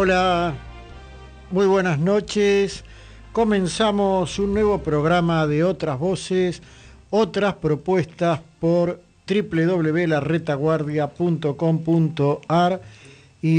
Hola, muy buenas noches. Comenzamos un nuevo programa de Otras Voces, otras propuestas por www.laretaguardia.com.ar y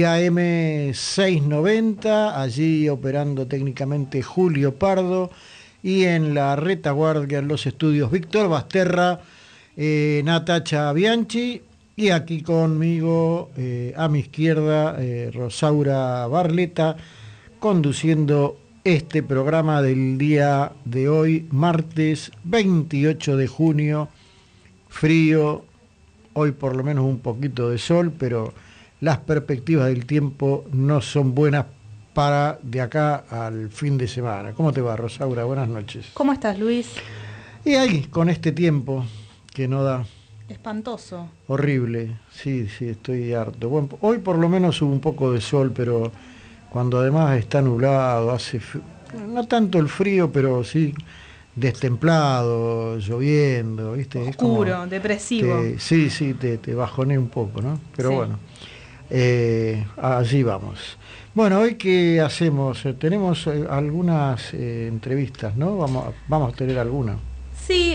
AM690, allí operando técnicamente Julio Pardo, y en la retaguardia en los estudios Víctor Basterra, Natacha Bianchi, y aquí conmigo a mi izquierda Rosaura Barleta, conduciendo este programa del día de hoy, martes 28 de junio, frío, hoy por lo menos un poquito de sol, pero las perspectivas del tiempo no son buenas para de acá al fin de semana. ¿Cómo te va, Rosaura? Buenas noches. ¿Cómo estás, Luis? Y ahí, con este tiempo que no da. Espantoso. Horrible, sí, estoy harto. Bueno, hoy por lo menos hubo un poco de sol, pero cuando además está nublado, hace no tanto el frío, pero sí destemplado, lloviendo, ¿viste? Oscuro, es como, depresivo. Te bajoné un poco, ¿no? Pero sí. Bueno, allí vamos. Bueno, hoy ¿qué hacemos? Tenemos algunas entrevistas, ¿no? Vamos a tener alguna. Sí,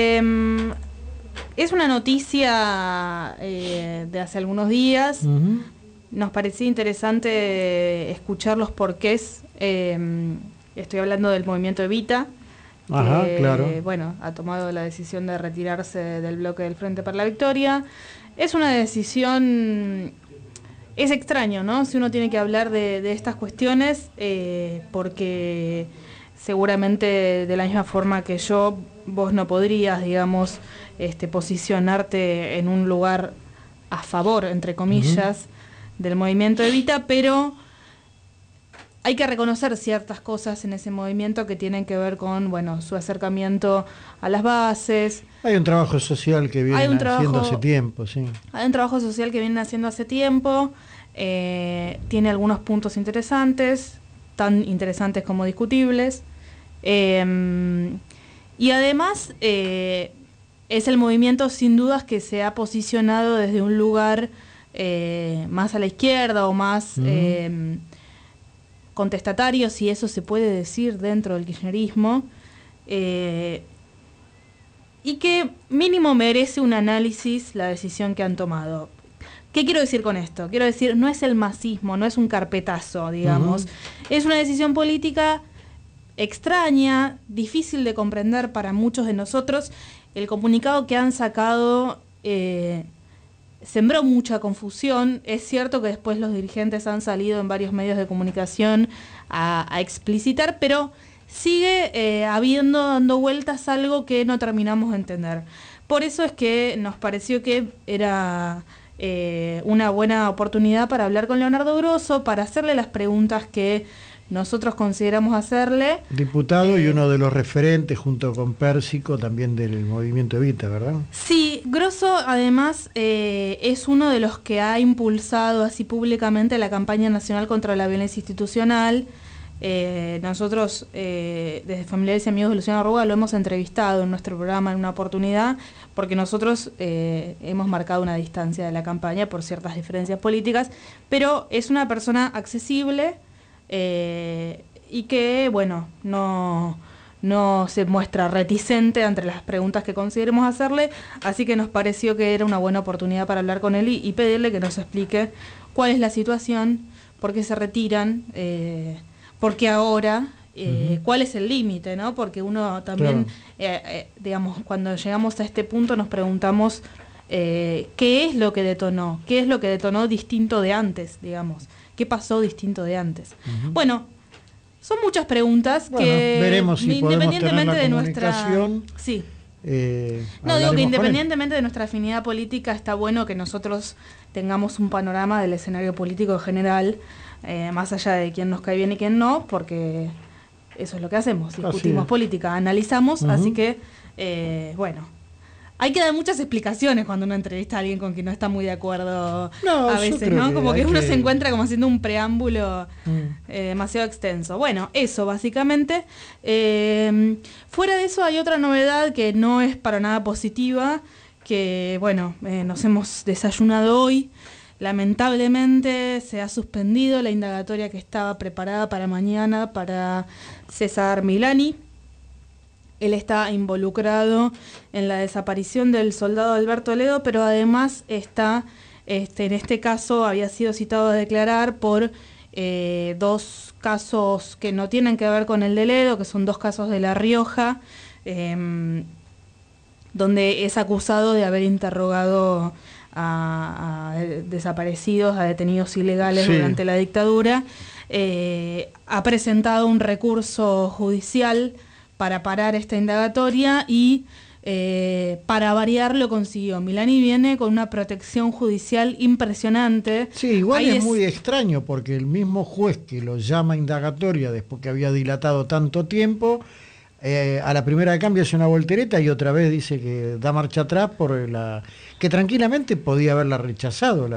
es una noticia de hace algunos días. Uh-huh. Nos parecía interesante escuchar los porqués. Estoy hablando del movimiento Evita. Ajá, que, claro. Bueno, ha tomado la decisión de retirarse del bloque del Frente para la Victoria. Es una decisión... Es extraño, ¿no? Si uno tiene que hablar de estas cuestiones, porque seguramente de la misma forma que yo, vos no podrías, digamos, posicionarte en un lugar a favor, entre comillas, del movimiento Evita, pero hay que reconocer ciertas cosas en ese movimiento que tienen que ver con, bueno, su acercamiento a las bases. Hay un trabajo social que viene haciendo hace tiempo, sí. Hay un trabajo social que vienen haciendo hace tiempo, tiene algunos puntos interesantes, tan interesantes como discutibles, y además es el movimiento sin dudas que se ha posicionado desde un lugar más a la izquierda o más contestatario, si eso se puede decir dentro del kirchnerismo, y que mínimo merece un análisis la decisión que han tomado. ¿Qué quiero decir con esto? Quiero decir, no es el masismo, no es un carpetazo, digamos. Es una decisión política extraña, difícil de comprender para muchos de nosotros. El comunicado que han sacado sembró mucha confusión. Es cierto que después los dirigentes han salido en varios medios de comunicación a explicitar, pero sigue dando vueltas algo que no terminamos de entender. Por eso es que nos pareció que era una buena oportunidad para hablar con Leonardo Grosso, para hacerle las preguntas que nosotros consideramos hacerle. Diputado y uno de los referentes, junto con Pérsico, también del movimiento Evita, ¿verdad? Sí, Grosso además es uno de los que ha impulsado así públicamente la campaña nacional contra la violencia institucional. Nosotros desde Familiares y Amigos de Luciano Arruga lo hemos entrevistado en nuestro programa en una oportunidad, porque nosotros hemos marcado una distancia de la campaña por ciertas diferencias políticas, pero es una persona accesible y que, bueno, no se muestra reticente ante las preguntas que consideremos hacerle, así que nos pareció que era una buena oportunidad para hablar con él y pedirle que nos explique cuál es la situación, por qué se retiran, por qué ahora, cuál es el límite, ¿no? Porque uno también, claro, digamos, cuando llegamos a este punto nos preguntamos qué es lo que detonó distinto de antes, digamos. ¿Qué pasó distinto de antes? Bueno, son muchas preguntas que veremos si independientemente podemos tener la de comunicación, nuestra... Sí. Digo que independientemente de nuestra afinidad política, está bueno que nosotros tengamos un panorama del escenario político general, más allá de quién nos cae bien y quién no, porque eso es lo que hacemos, discutimos política, analizamos, así que, bueno, hay que dar muchas explicaciones cuando uno entrevista a alguien con quien no está muy de acuerdo a veces, ¿no? Como que uno se encuentra como haciendo un preámbulo demasiado extenso. Bueno, eso básicamente. Fuera de eso hay otra novedad que no es para nada positiva, que bueno, nos hemos desayunado hoy. lamentablemente se ha suspendido la indagatoria que estaba preparada para mañana para César Milani. Él está involucrado en la desaparición del soldado Alberto Ledo, pero además está, en este caso había sido citado a declarar por 2 casos que no tienen que ver con el de Ledo, que son 2 casos de La Rioja, donde es acusado de haber interrogado a desaparecidos, a detenidos ilegales durante la dictadura. Ha presentado un recurso judicial para parar esta indagatoria y para variar lo consiguió. Milani viene con una protección judicial impresionante. Sí, igual es muy extraño porque el mismo juez que lo llama indagatoria después que había dilatado tanto tiempo, a la primera de cambio hace una voltereta y otra vez dice que da marcha atrás por que tranquilamente podía haberla rechazado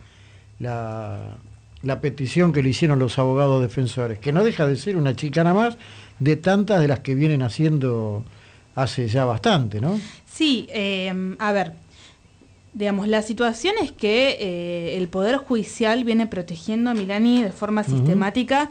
la petición que le hicieron los abogados defensores, que no deja de ser una chicana más de tantas de las que vienen haciendo hace ya bastante, ¿no? Sí, a ver, digamos, la situación es que el Poder Judicial viene protegiendo a Milani de forma sistemática.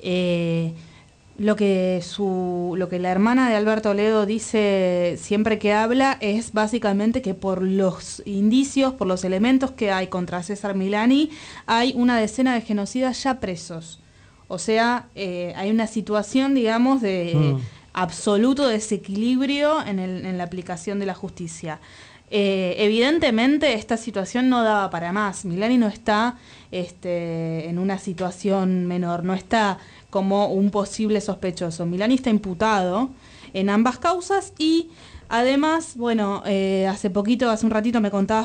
Lo que la hermana de Alberto Ledo dice siempre que habla es básicamente que por los indicios, por los elementos que hay contra César Milani, hay una decena de genocidas ya presos. O sea, hay una situación, digamos, de absoluto desequilibrio en la aplicación de la justicia. Evidentemente esta situación no daba para más. Milani no está en una situación menor, no está como un posible sospechoso. Milani está imputado en ambas causas y además, bueno, hace un ratito me contaba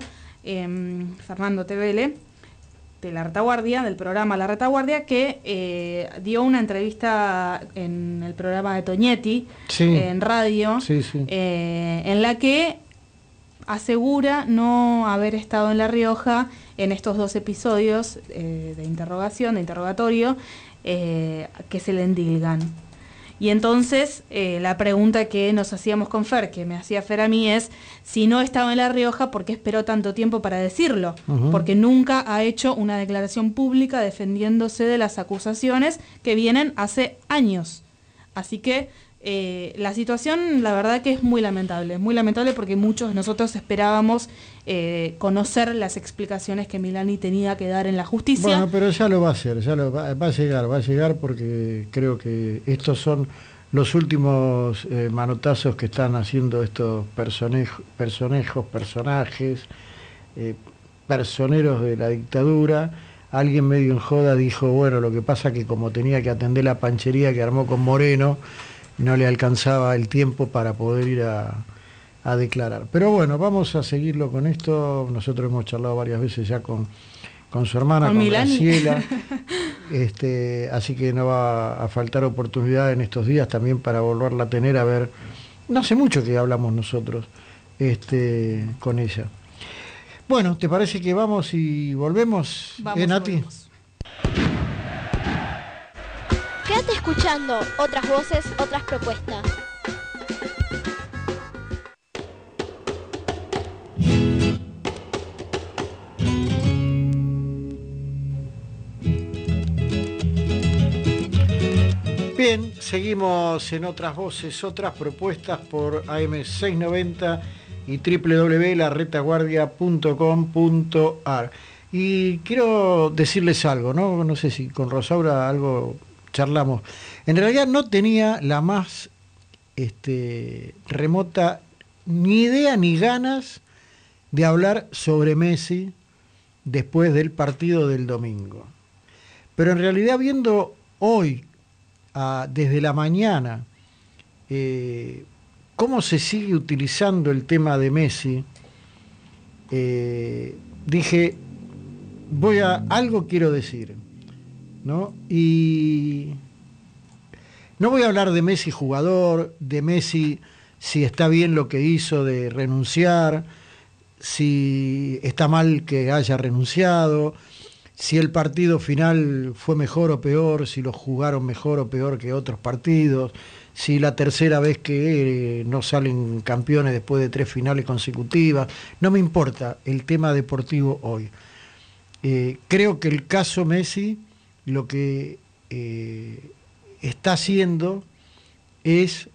Fernando Tevele, de La Retaguardia, del programa La Retaguardia, que dio una entrevista en el programa de Toñetti, en radio, en la que asegura no haber estado en La Rioja en estos 2 episodios de interrogatorio, que se le endilgan. Y entonces la pregunta que nos hacíamos con Fer, que me hacía Fer a mí, es si no estaba en La Rioja, ¿por qué esperó tanto tiempo para decirlo? Porque nunca ha hecho una declaración pública defendiéndose de las acusaciones que vienen hace años. Así que la situación, la verdad que es muy lamentable porque muchos de nosotros esperábamos conocer las explicaciones que Milani tenía que dar en la justicia. Bueno, pero ya lo va a hacer, va a llegar porque creo que estos son los últimos manotazos que están haciendo estos personajes, personeros de la dictadura. Alguien medio en joda dijo, bueno, lo que pasa que como tenía que atender la panchería que armó con Moreno, no le alcanzaba el tiempo para poder ir a declarar. Pero bueno, vamos a seguirlo con esto. Nosotros hemos charlado varias veces ya con su hermana, con Graciela. Así que no va a faltar oportunidad en estos días también para volverla a tener, a ver. No hace mucho que hablamos nosotros con ella. Bueno, ¿te parece que vamos y volvemos? Nati. Volvemos. Quédate escuchando otras voces, otras propuestas. Bien, seguimos en otras voces, otras propuestas por AM690 y www.laretaguardia.com.ar. Y quiero decirles algo, no sé si con Rosaura algo charlamos. En realidad no tenía la más remota ni idea ni ganas de hablar sobre Messi después del partido del domingo. Pero en realidad viendo hoy, desde la mañana, cómo se sigue utilizando el tema de Messi, dije, algo quiero decir, ¿no? Y no voy a hablar de Messi jugador, de Messi si está bien lo que hizo de renunciar, si está mal que haya renunciado, si el partido final fue mejor o peor, si lo jugaron mejor o peor que otros partidos, si la tercera vez que no salen campeones después de 3 finales consecutivas. No me importa el tema deportivo hoy. creo que el caso Messi lo que está haciendo es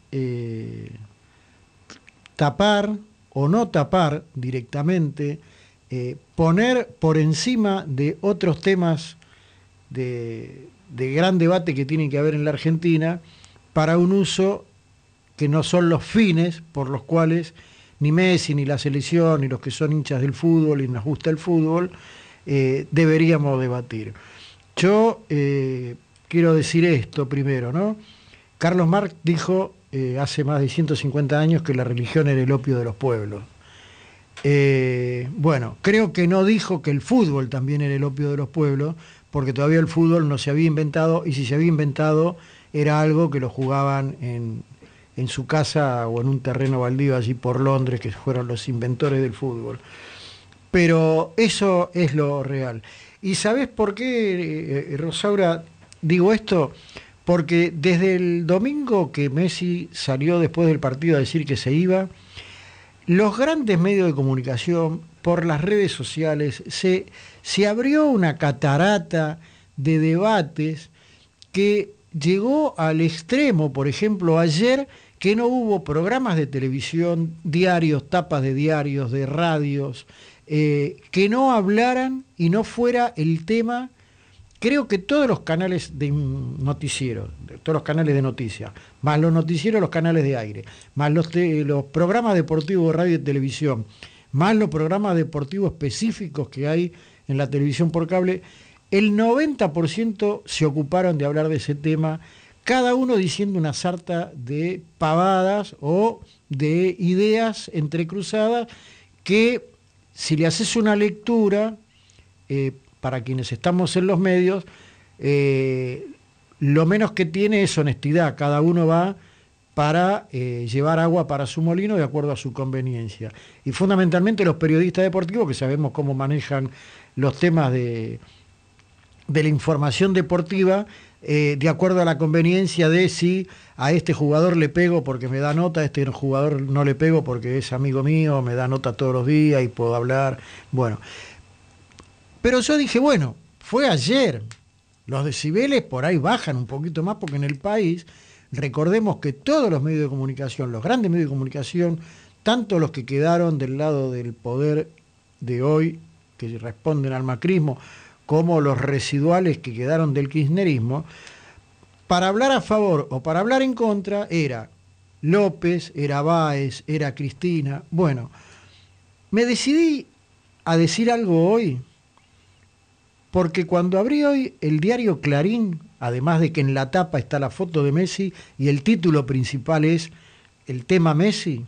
tapar o no tapar directamente, poner por encima de otros temas de gran debate que tiene que haber en la Argentina para un uso que no son los fines por los cuales ni Messi, ni la selección, ni los que son hinchas del fútbol y nos gusta el fútbol, deberíamos debatir. Yo quiero decir esto primero, ¿no? Carlos Marx dijo hace más de 150 años que la religión era el opio de los pueblos. Bueno, creo que no dijo que el fútbol también era el opio de los pueblos, porque todavía el fútbol no se había inventado, y si se había inventado era algo que lo jugaban en su casa o en un terreno baldío allí por Londres, que fueron los inventores del fútbol. Pero eso es lo real. ¿Y sabés por qué, Rosaura, digo esto? Porque desde el domingo que Messi salió después del partido a decir que se iba, los grandes medios de comunicación, por las redes sociales, se abrió una catarata de debates que llegó al extremo, por ejemplo, ayer, que no hubo programas de televisión, diarios, tapas de diarios, de radios, que no hablaran y no fuera el tema. Creo que todos los canales de noticieros, todos los canales de noticias, más los noticieros, los canales de aire, más los programas deportivos de radio y televisión, más los programas deportivos específicos que hay en la televisión por cable, el 90% se ocuparon de hablar de ese tema, cada uno diciendo una sarta de pavadas o de ideas entrecruzadas que, si le haces una lectura, para quienes estamos en los medios, lo menos que tiene es honestidad. Cada uno va para llevar agua para su molino de acuerdo a su conveniencia. Y fundamentalmente los periodistas deportivos, que sabemos cómo manejan los temas de la información deportiva, de acuerdo a la conveniencia de si a este jugador le pego porque me da nota, a este jugador no le pego porque es amigo mío, me da nota todos los días y puedo hablar. Bueno, pero yo dije, bueno, fue ayer. Los decibeles por ahí bajan un poquito más porque en el país, recordemos que todos los medios de comunicación, los grandes medios de comunicación, tanto los que quedaron del lado del poder de hoy, que responden al macrismo, como los residuales que quedaron del kirchnerismo, para hablar a favor o para hablar en contra era López, era Báez, era Cristina. Bueno, me decidí a decir algo hoy, porque cuando abrí hoy el diario Clarín, además de que en la tapa está la foto de Messi y el título principal es el tema Messi,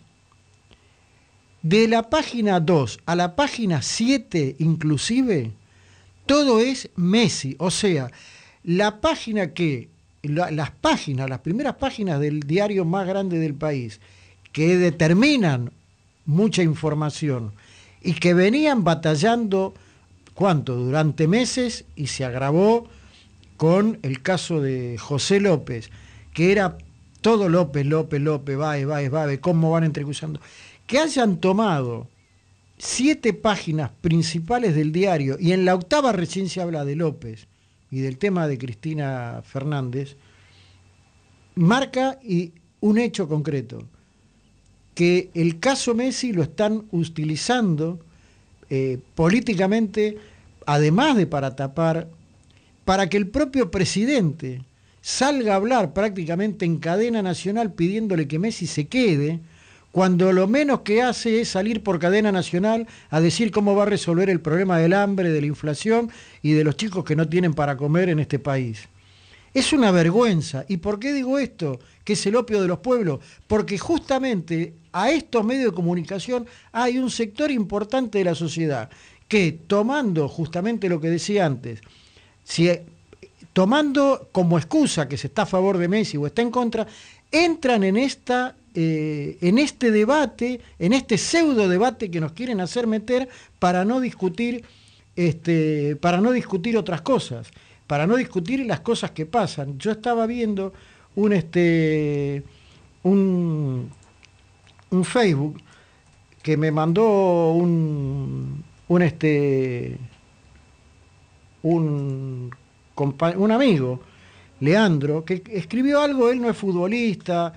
de la página 2 a la página 7 inclusive, todo es Messi. O sea, la página que, las primeras páginas del diario más grande del país, que determinan mucha información y que venían batallando, ¿cuánto? Durante meses, y se agravó con el caso de José López, que era todo López, Báez, cómo van entrecruzando. Que hayan tomado 7 páginas principales del diario, y en la octava recién se habla de López y del tema de Cristina Fernández, marca un hecho concreto, que el caso Messi lo están utilizando políticamente, además de para tapar, para que el propio presidente salga a hablar prácticamente en cadena nacional pidiéndole que Messi se quede, cuando lo menos que hace es salir por cadena nacional a decir cómo va a resolver el problema del hambre, de la inflación y de los chicos que no tienen para comer en este país. Es una vergüenza. ¿Y por qué digo esto? Que es el opio de los pueblos. Porque justamente a estos medios de comunicación hay un sector importante de la sociedad que, tomando justamente lo que decía antes, tomando como excusa que se está a favor de Messi o está en contra, entran en este debate, en este pseudo debate que nos quieren hacer meter para no discutir otras cosas, para no discutir las cosas que pasan. Yo estaba viendo un Facebook que me mandó un un amigo, Leandro, que escribió algo. Él no es futbolista,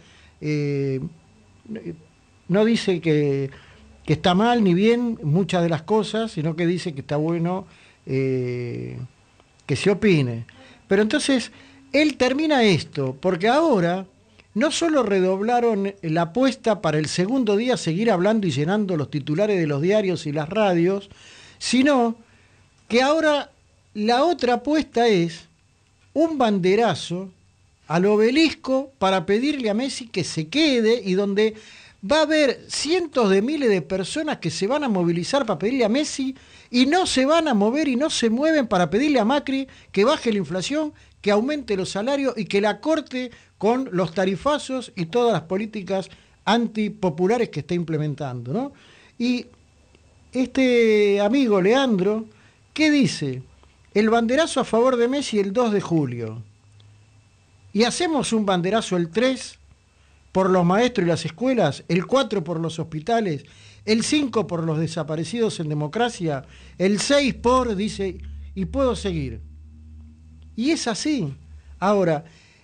no dice que está mal ni bien muchas de las cosas, sino que dice que está bueno que se opine. Pero entonces él termina esto, porque ahora no solo redoblaron la apuesta para el segundo día seguir hablando y llenando los titulares de los diarios y las radios, sino que ahora la otra apuesta es un banderazo al Obelisco para pedirle a Messi que se quede, y donde va a haber cientos de miles de personas que se van a movilizar para pedirle a Messi, y no se van a mover y no se mueven para pedirle a Macri que baje la inflación, que aumente los salarios y que la corte con los tarifazos y todas las políticas antipopulares que está implementando, ¿no? Y este amigo Leandro, ¿qué dice? El banderazo a favor de Messi el 2 de julio. Y hacemos un banderazo el 3 por los maestros y las escuelas, el 4 por los hospitales, el 5 por los desaparecidos en democracia, el 6 por, dice, y puedo seguir. Y es así. Ahora,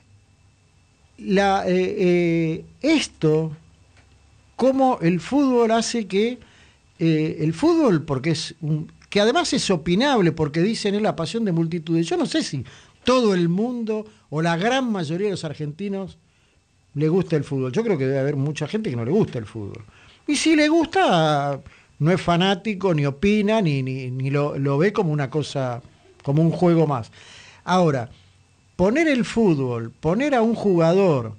esto, cómo el fútbol hace que el fútbol, porque que además es opinable, porque dicen es la pasión de multitudes. Yo no sé si todo el mundo o la gran mayoría de los argentinos le gusta el fútbol. Yo creo que debe haber mucha gente que no le gusta el fútbol. Y si le gusta, no es fanático, ni opina, ni lo ve como una cosa, como un juego más. Ahora, poner el fútbol, poner a un jugador,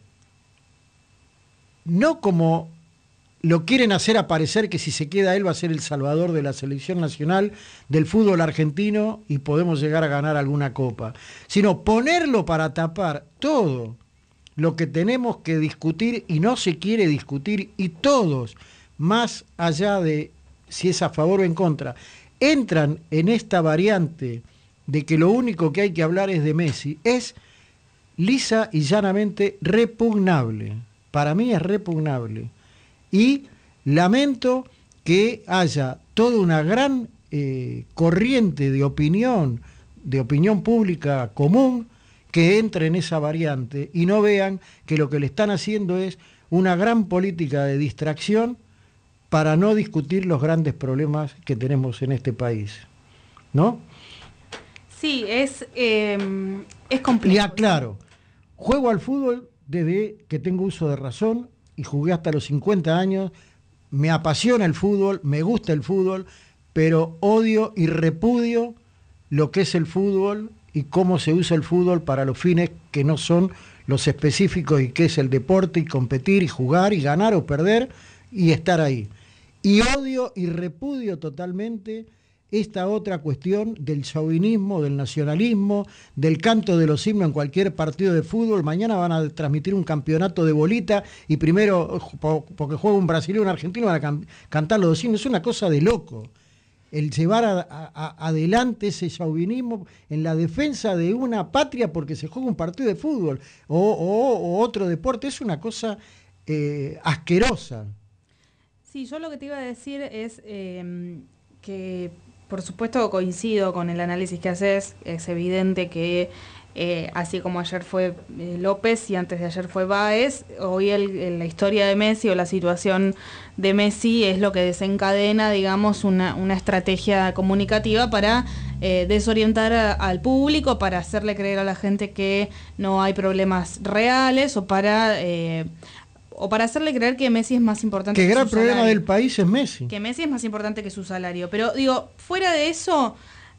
no como lo quieren hacer aparecer, que si se queda él va a ser el salvador de la selección nacional del fútbol argentino y podemos llegar a ganar alguna copa, sino ponerlo para tapar todo lo que tenemos que discutir y no se quiere discutir, y todos, más allá de si es a favor o en contra, entran en esta variante de que lo único que hay que hablar es de Messi. Es lisa y llanamente repugnable. Para mí es repugnable. Y lamento que haya toda una gran corriente de opinión pública común que entre en esa variante y no vean que lo que le están haciendo es una gran política de distracción para no discutir los grandes problemas que tenemos en este país, ¿no? Sí, es complejo. Y aclaro, juego al fútbol desde que tengo uso de razón y jugué hasta los 50 años, me apasiona el fútbol, me gusta el fútbol, pero odio y repudio lo que es el fútbol y cómo se usa el fútbol para los fines que no son los específicos, y que es el deporte y competir y jugar y ganar o perder y estar ahí. Y odio y repudio totalmente esta otra cuestión del chauvinismo, del nacionalismo, del canto de los himnos en cualquier partido de fútbol. Mañana van a transmitir un campeonato de bolita y primero, porque juega un brasileño y un argentino, van a cantar los dos himnos. Es una cosa de loco. El llevar adelante ese chauvinismo en la defensa de una patria porque se juega un partido de fútbol o otro deporte, es una cosa asquerosa. Sí, yo lo que te iba a decir es que, por supuesto, coincido con el análisis que haces. Es evidente que así como ayer fue López y antes de ayer fue Báez, hoy la historia de Messi o la situación de Messi es lo que desencadena, digamos, una estrategia comunicativa para desorientar al público, para hacerle creer a la gente que no hay problemas reales, o para hacerle creer que Messi es más importante que su salario. Que el gran problema del país es Messi. Que Messi es más importante que su salario. Pero digo, fuera de eso,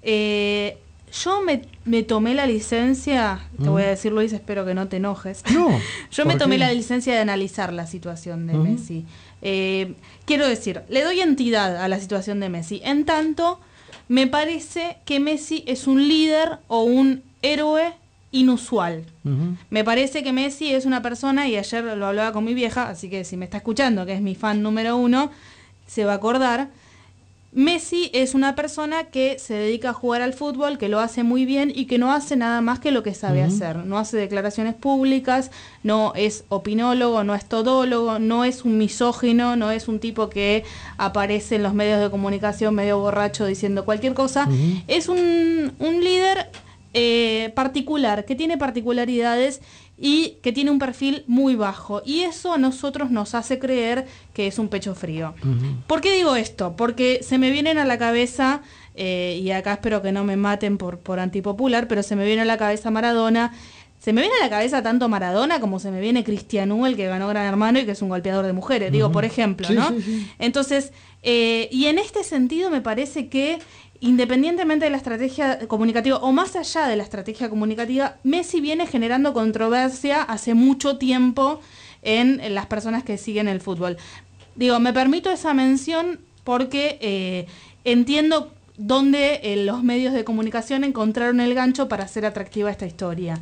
yo me tomé la licencia, te voy a decir, Luis, espero que no te enojes. No. Yo me tomé la licencia de analizar la situación de Messi. Quiero decir, le doy entidad a la situación de Messi. En tanto, me parece que Messi es un líder o un héroe inusual. Me parece que Messi es una persona, y ayer lo hablaba con mi vieja, así que si me está escuchando, que es mi fan número 1, se va a acordar. Messi es una persona que se dedica a jugar al fútbol, que lo hace muy bien y que no hace nada más que lo que sabe hacer. No hace declaraciones públicas, no es opinólogo, no es todólogo, no es un misógino, no es un tipo que aparece en los medios de comunicación medio borracho diciendo cualquier cosa. Es un líder particular, que tiene particularidades y que tiene un perfil muy bajo, y eso a nosotros nos hace creer que es un pecho frío. ¿Por qué digo esto? Porque se me vienen a la cabeza, y acá espero que no me maten por antipopular, pero se me viene a la cabeza Maradona. Se me viene a la cabeza tanto Maradona como se me viene Cristianú, el que ganó Gran Hermano y que es un golpeador de mujeres, digo, por ejemplo, ¿no? Sí. Entonces, y en este sentido me parece que independientemente de la estrategia comunicativa o más allá de la estrategia comunicativa, Messi viene generando controversia hace mucho tiempo en las personas que siguen el fútbol. Digo, me permito esa mención porque entiendo dónde los medios de comunicación encontraron el gancho para hacer atractiva esta historia.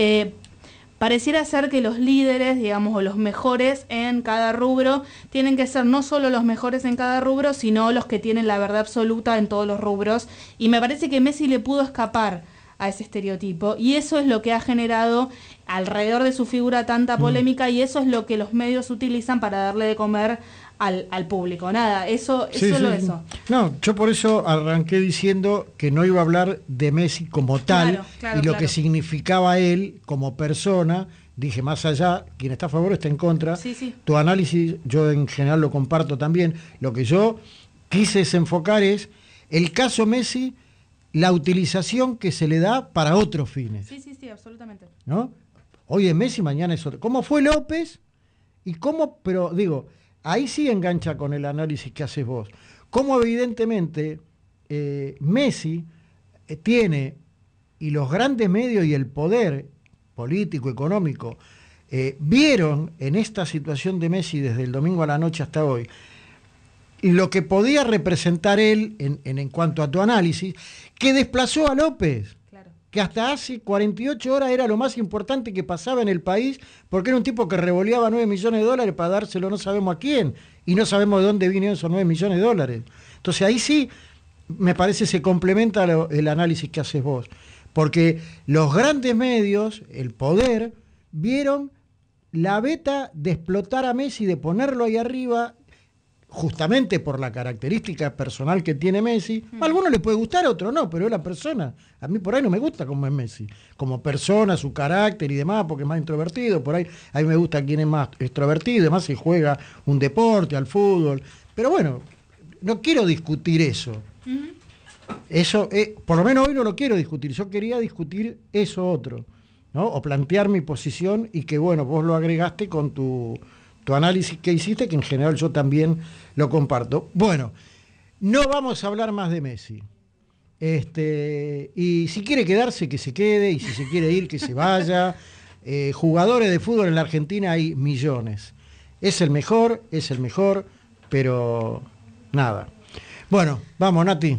Pareciera ser que los líderes, digamos, o los mejores en cada rubro, tienen que ser no solo los mejores en cada rubro, sino los que tienen la verdad absoluta en todos los rubros. Y me parece que Messi le pudo escapar a ese estereotipo. Y eso es lo que ha generado alrededor de su figura tanta polémica, y eso es lo que los medios utilizan para darle de comer al público. Nada, eso. No, yo por eso arranqué diciendo que no iba a hablar de Messi como tal, y lo que significaba él como persona. Dije, más allá, quien está a favor está en contra. Tu análisis yo en general lo comparto también. Lo que yo quise desenfocar es el caso Messi, la utilización que se le da para otros fines. Sí, absolutamente. ¿No? Hoy es Messi, mañana es otro. ¿Cómo fue López? Y cómo, pero digo, ahí sí engancha con el análisis que haces vos. Cómo evidentemente Messi tiene, y los grandes medios y el poder político, económico, vieron en esta situación de Messi desde el domingo a la noche hasta hoy, y lo que podía representar él en cuanto a tu análisis, que desplazó a López. Que hasta hace 48 horas era lo más importante que pasaba en el país, porque era un tipo que revoleaba 9 millones de dólares para dárselo no sabemos a quién, y no sabemos de dónde vinieron esos 9 millones de dólares. Entonces ahí sí, me parece, se complementa el análisis que haces vos, porque los grandes medios, el poder, vieron la beta de explotar a Messi, de ponerlo ahí arriba, justamente por la característica personal que tiene Messi. A algunos les puede gustar, a otros no, pero es la persona. A mí por ahí no me gusta como es Messi, como persona, su carácter y demás, porque es más introvertido. Por ahí a mí me gusta quien es más extrovertido, además se juega un deporte, al fútbol. Pero bueno, no quiero discutir eso. Eso, por lo menos hoy no lo quiero discutir. Yo quería discutir eso otro, ¿no? O plantear mi posición, y que bueno, vos lo agregaste con tu análisis que hiciste, que en general yo también lo comparto. Bueno, no vamos a hablar más de Messi. Y si quiere quedarse, que se quede, y si se quiere ir, que se vaya. Jugadores de fútbol en la Argentina hay millones. Es el mejor, pero nada. Bueno, vamos, Nati.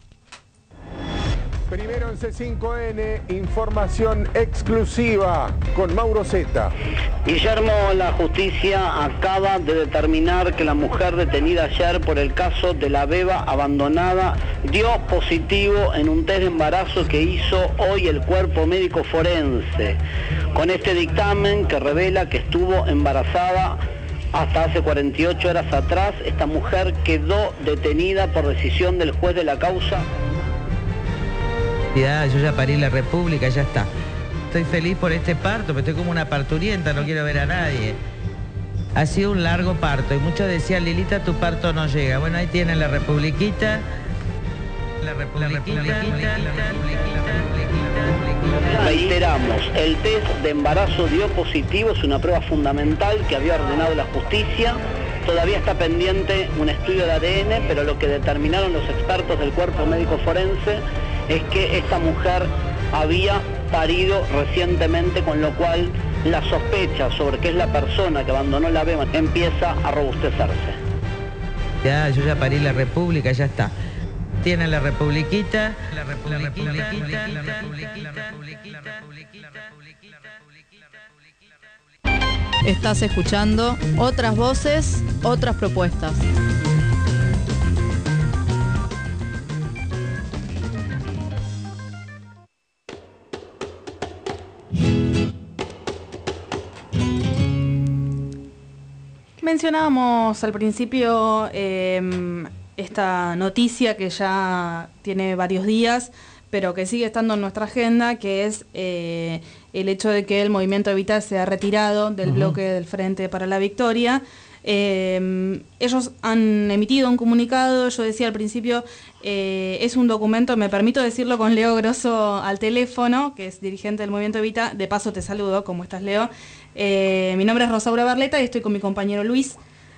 Primero en C5N, información exclusiva con Mauro Zeta. Guillermo, la justicia acaba de determinar que la mujer detenida ayer por el caso de la beba abandonada dio positivo en un test de embarazo que hizo hoy el cuerpo médico forense. Con este dictamen que revela que estuvo embarazada hasta hace 48 horas atrás, esta mujer quedó detenida por decisión del juez de la causa. Yo ya parí la República, ya está. Estoy feliz por este parto, pero estoy como una parturienta, no quiero ver a nadie. Ha sido un largo parto, y muchos decían, Lilita, tu parto no llega. Bueno, ahí tienen la Republiquita. Reiteramos, el test de embarazo dio positivo, es una prueba fundamental que había ordenado la justicia. Todavía está pendiente un estudio de ADN, pero lo que determinaron los expertos del cuerpo médico forense es que esta mujer había parido recientemente, con lo cual la sospecha sobre que es la persona que abandonó la beba empieza a robustecerse. Yo ya parí la República, ya está. Tienen la Republiquita. Estás escuchando Otras Voces, Otras Propuestas. Mencionábamos al principio esta noticia que ya tiene varios días, pero que sigue estando en nuestra agenda, que es el hecho de que el movimiento Evita se ha retirado del bloque del Frente para la Victoria. Ellos han emitido un comunicado, yo decía al principio, es un documento, me permito decirlo con Leo Grosso al teléfono, que es dirigente del movimiento Evita. De paso te saludo, ¿cómo estás, Leo? Mi nombre es Rosaura Barleta y estoy con mi compañero Luis.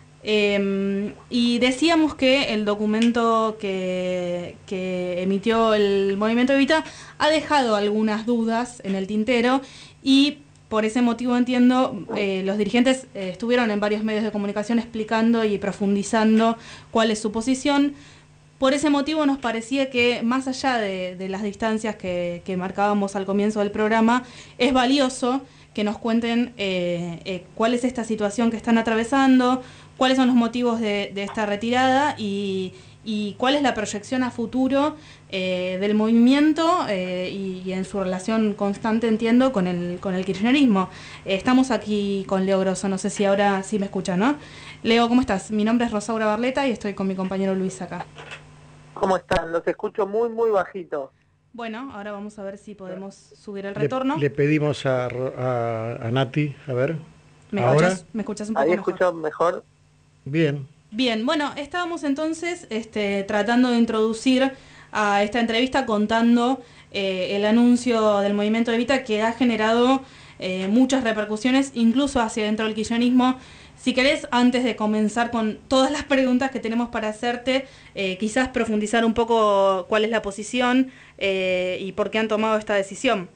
Y decíamos que el documento que emitió el movimiento Evita ha dejado algunas dudas en el tintero, y por ese motivo entiendo los dirigentes estuvieron en varios medios de comunicación explicando y profundizando cuál es su posición. Por ese motivo nos parecía que, más allá de las distancias que marcábamos al comienzo del programa, es valioso que nos cuenten cuál es esta situación que están atravesando, cuáles son los motivos de esta retirada y cuál es la proyección a futuro del movimiento y en su relación constante, entiendo, con el kirchnerismo. Estamos aquí con Leo Grosso, no sé si ahora sí me escucha, ¿no? Leo, ¿cómo estás? Mi nombre es Rosaura Barleta y estoy con mi compañero Luis acá. ¿Cómo están? Los escucho muy, muy bajito. Bueno, ahora vamos a ver si podemos subir el retorno. Le pedimos a Nati, a ver. ¿Me escuchas un poco Ahí mejor? escucho mejor. Bien. Bien, bueno, estábamos entonces tratando de introducir a esta entrevista contando el anuncio del movimiento Evita, que ha generado muchas repercusiones, incluso hacia dentro del kirchnerismo. Si querés, antes de comenzar con todas las preguntas que tenemos para hacerte, quizás profundizar un poco cuál es la posición y por qué han tomado esta decisión.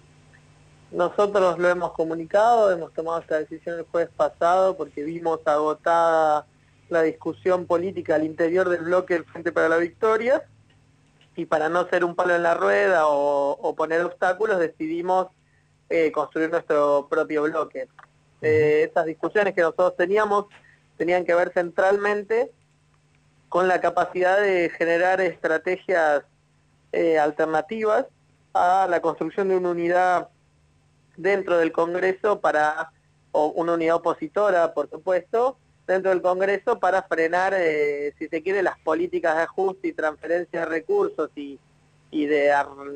Nosotros lo hemos comunicado, hemos tomado esta decisión el jueves pasado porque vimos agotada la discusión política al interior del bloque del Frente para la Victoria, y para no ser un palo en la rueda o poner obstáculos, decidimos construir nuestro propio bloque. Esas discusiones que nosotros teníamos tenían que ver centralmente con la capacidad de generar estrategias alternativas a la construcción de una unidad dentro del Congreso o una unidad opositora, por supuesto, dentro del Congreso para frenar, si se quiere, las políticas de ajuste y transferencia de recursos y de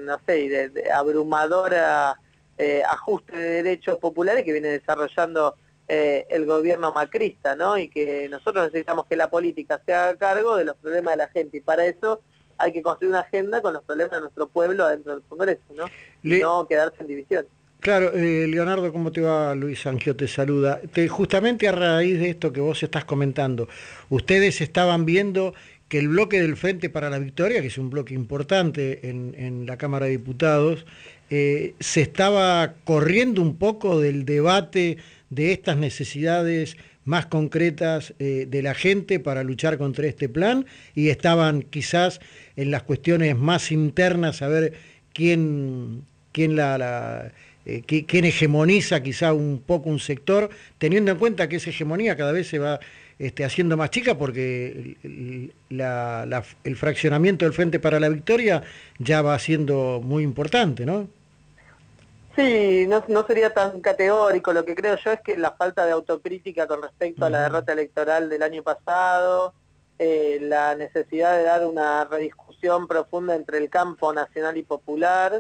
abrumadora ajuste de derechos populares que viene desarrollando el gobierno macrista, ¿no? Y que nosotros necesitamos que la política se haga cargo de los problemas de la gente, y para eso hay que construir una agenda con los problemas de nuestro pueblo adentro del Congreso, ¿no? Y no quedarse en división. Claro, Leonardo, ¿cómo te va? Luis Angio te saluda. Justamente a raíz de esto que vos estás comentando, ustedes estaban viendo que el bloque del Frente para la Victoria, que es un bloque importante en la Cámara de Diputados, se estaba corriendo un poco del debate de estas necesidades más concretas de la gente para luchar contra este plan, y estaban quizás en las cuestiones más internas a ver quién hegemoniza quizá un poco un sector, teniendo en cuenta que esa hegemonía cada vez se va haciendo más chica, porque el fraccionamiento del Frente para la Victoria ya va siendo muy importante, ¿no? Sí, no sería tan categórico. Lo que creo yo es que la falta de autocrítica con respecto a la derrota electoral del año pasado, la necesidad de dar una rediscusión profunda entre el campo nacional y popular,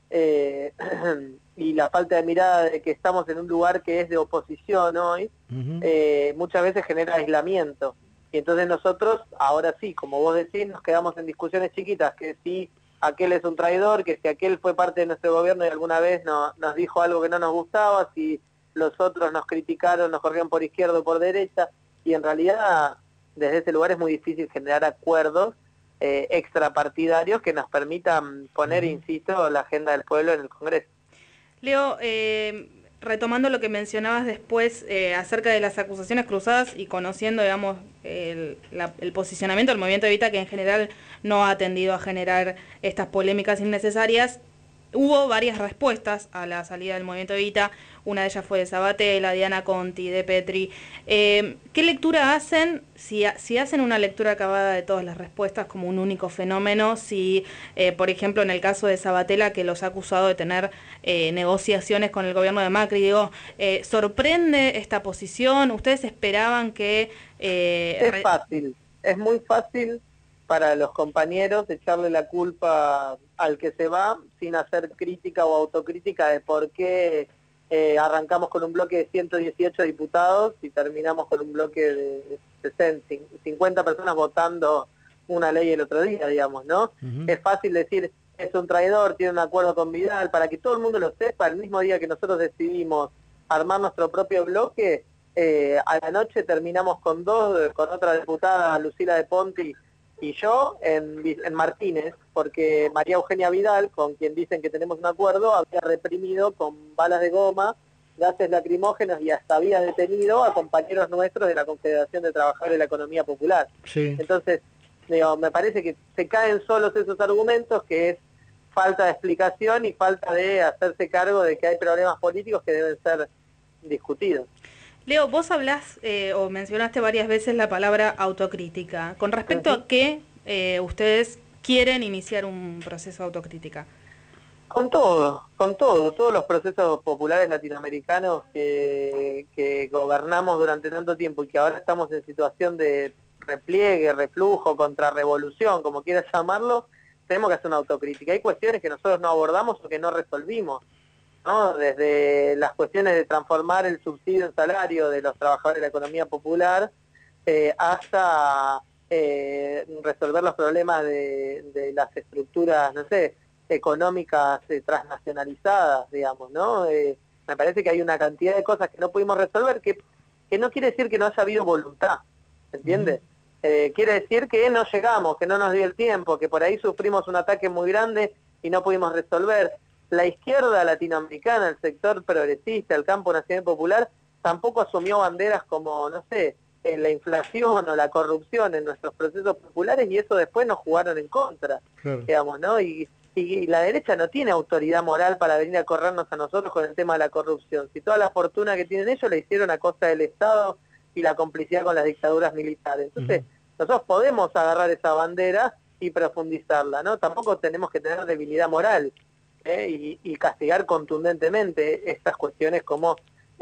y la falta de mirada de que estamos en un lugar que es de oposición hoy, muchas veces genera aislamiento. Y entonces nosotros, ahora sí, como vos decís, nos quedamos en discusiones chiquitas, que si aquel es un traidor, que si aquel fue parte de nuestro gobierno y alguna vez nos dijo algo que no nos gustaba, si los otros nos criticaron, nos corrieron por izquierda o por derecha, y en realidad desde ese lugar es muy difícil generar acuerdos extrapartidarios que nos permitan poner, insisto, la agenda del pueblo en el Congreso. Leo, retomando lo que mencionabas después acerca de las acusaciones cruzadas y conociendo, digamos, el posicionamiento del movimiento Evita, que en general no ha tendido a generar estas polémicas innecesarias, hubo varias respuestas a la salida del movimiento Evita. Una de ellas fue de Sabatella, Diana Conti, de Petri. ¿Qué lectura hacen? Si hacen una lectura acabada de todas las respuestas como un único fenómeno, si, por ejemplo, en el caso de Sabatella, que los ha acusado de tener negociaciones con el gobierno de Macri, digo, ¿sorprende esta posición? ¿Ustedes esperaban que... Es fácil, es muy fácil para los compañeros echarle la culpa al que se va sin hacer crítica o autocrítica de por qué arrancamos con un bloque de 118 diputados y terminamos con un bloque de 50 personas votando una ley el otro día, digamos, ¿no? Es fácil decir, es un traidor, tiene un acuerdo con Vidal, para que todo el mundo lo sepa. El mismo día que nosotros decidimos armar nuestro propio bloque, a la noche terminamos con otra diputada, Lucila de Ponti, y yo en Martínez, porque María Eugenia Vidal, con quien dicen que tenemos un acuerdo, había reprimido con balas de goma, gases lacrimógenos y hasta había detenido a compañeros nuestros de la Confederación de Trabajadores de la Economía Popular. Sí. Entonces, digo, me parece que se caen solos esos argumentos, que es falta de explicación y falta de hacerse cargo de que hay problemas políticos que deben ser discutidos. Leo, vos hablás o mencionaste varias veces la palabra autocrítica. ¿Con respecto a qué ustedes quieren iniciar un proceso de autocrítica? Con todos los procesos populares latinoamericanos que gobernamos durante tanto tiempo y que ahora estamos en situación de repliegue, reflujo, contrarrevolución, como quieras llamarlo, tenemos que hacer una autocrítica. Hay cuestiones que nosotros no abordamos o que no resolvimos, ¿no? Desde las cuestiones de transformar el subsidio en salario de los trabajadores de la economía popular hasta resolver los problemas de las estructuras, no sé, económicas transnacionalizadas, digamos, ¿no? Me parece que hay una cantidad de cosas que no pudimos resolver, que no quiere decir que no haya habido voluntad, ¿entiendes? Quiere decir que no llegamos, que no nos dio el tiempo, que por ahí sufrimos un ataque muy grande y no pudimos resolver. La izquierda latinoamericana, el sector progresista, el campo nacional popular, tampoco asumió banderas como, no sé, la inflación o la corrupción en nuestros procesos populares, y eso después nos jugaron en contra, claro, digamos, ¿no? Y la derecha no tiene autoridad moral para venir a corrernos a nosotros con el tema de la corrupción. Si toda la fortuna que tienen ellos la hicieron a costa del Estado y la complicidad con las dictaduras militares. Entonces, nosotros podemos agarrar esa bandera y profundizarla, ¿no? Tampoco tenemos que tener debilidad moral. Y castigar contundentemente estas cuestiones como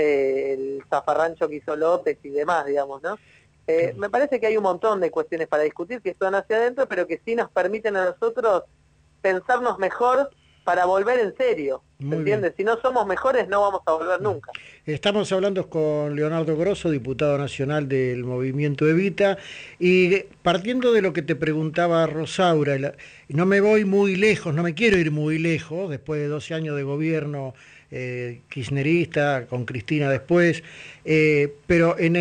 el zafarrancho que hizo López y demás, digamos, ¿no? Me parece que hay un montón de cuestiones para discutir que están hacia adentro, pero que sí nos permiten a nosotros pensarnos mejor para volver en serio, ¿entiendes? Si no somos mejores no vamos a volver nunca. Estamos hablando con Leonardo Grosso, diputado nacional del Movimiento Evita, y partiendo de lo que te preguntaba Rosaura, no me voy muy lejos, no me quiero ir muy lejos, después de 12 años de gobierno kirchnerista, con Cristina después, pero en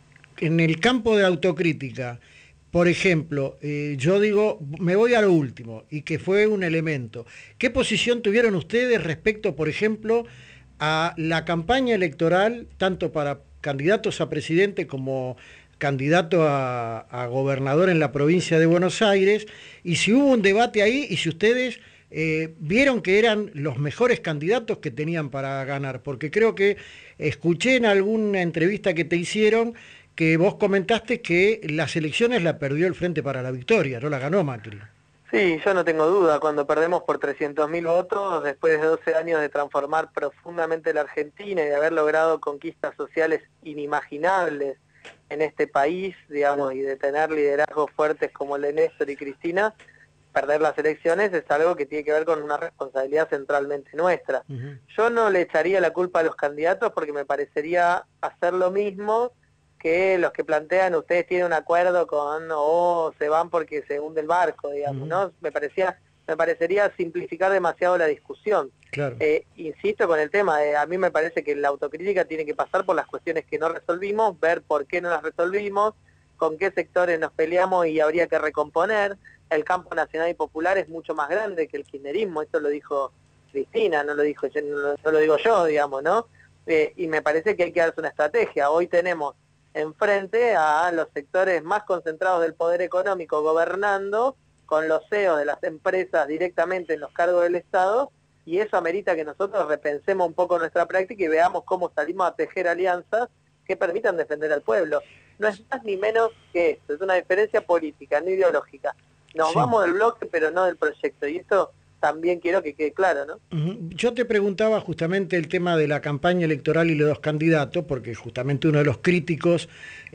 el campo de autocrítica, por ejemplo, yo digo, me voy a lo último, y que fue un elemento. ¿Qué posición tuvieron ustedes respecto, por ejemplo, a la campaña electoral, tanto para candidatos a presidente como candidato a gobernador en la provincia de Buenos Aires? Y si hubo un debate ahí, y si ustedes vieron que eran los mejores candidatos que tenían para ganar, porque creo que escuché en alguna entrevista que te hicieron que vos comentaste que las elecciones la perdió el Frente para la Victoria, no la ganó Macri. Sí, yo no tengo duda, cuando perdemos por 300.000 votos, después de 12 años de transformar profundamente la Argentina y de haber logrado conquistas sociales inimaginables en este país, digamos, y de tener liderazgos fuertes como el de Néstor y Cristina, perder las elecciones es algo que tiene que ver con una responsabilidad centralmente nuestra. Yo no le echaría la culpa a los candidatos porque me parecería hacer lo mismo que los que plantean ustedes tienen un acuerdo con o se van porque se hunde el barco, digamos, ¿no? Me parecería simplificar demasiado la discusión. Claro. Insisto con el tema, a mí me parece que la autocrítica tiene que pasar por las cuestiones que no resolvimos, ver por qué no las resolvimos, con qué sectores nos peleamos y habría que recomponer. El campo nacional y popular es mucho más grande que el kirchnerismo, esto lo dijo Cristina, no lo digo yo, digamos, ¿no? Y me parece que hay que darse una estrategia. Hoy tenemos enfrente a los sectores más concentrados del poder económico gobernando, con los CEOs de las empresas directamente en los cargos del Estado, y eso amerita que nosotros repensemos un poco nuestra práctica y veamos cómo salimos a tejer alianzas que permitan defender al pueblo. No es más ni menos que esto, es una diferencia política, no ideológica. Nos vamos del bloque, pero no del proyecto, y esto también quiero que quede claro, ¿no? Yo te preguntaba justamente el tema de la campaña electoral y los dos candidatos, porque justamente uno de los críticos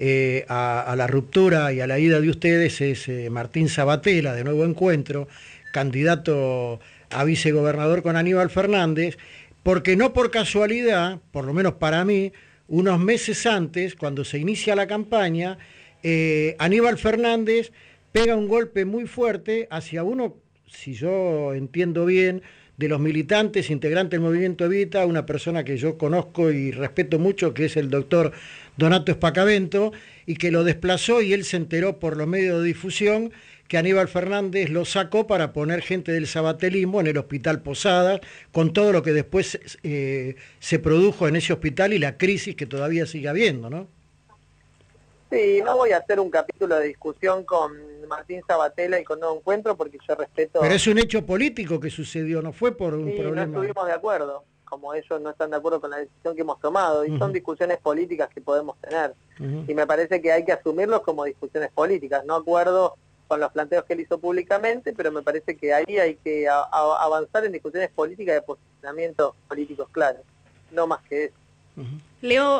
a la ruptura y a la ida de ustedes es Martín Sabatella, de Nuevo Encuentro, candidato a vicegobernador con Aníbal Fernández, porque no por casualidad, por lo menos para mí, unos meses antes, cuando se inicia la campaña, Aníbal Fernández pega un golpe muy fuerte hacia uno, si yo entiendo bien, de los militantes, integrantes del movimiento Evita, una persona que yo conozco y respeto mucho, que es el doctor Donato Espacavento, y que lo desplazó y él se enteró por los medios de difusión que Aníbal Fernández lo sacó para poner gente del sabatelismo en el Hospital Posadas, con todo lo que después se produjo en ese hospital y la crisis que todavía sigue habiendo, ¿no? Sí, no voy a hacer un capítulo de discusión con Martín Sabatella y con Nuevo Encuentro porque yo respeto... Pero es un hecho político que sucedió, no fue por un problema... no estuvimos de acuerdo, como ellos no están de acuerdo con la decisión que hemos tomado, y son discusiones políticas que podemos tener. Y me parece que hay que asumirlos como discusiones políticas. No acuerdo con los planteos que él hizo públicamente, pero me parece que ahí hay que avanzar en discusiones políticas de posicionamientos políticos claros, no más que eso. Leo,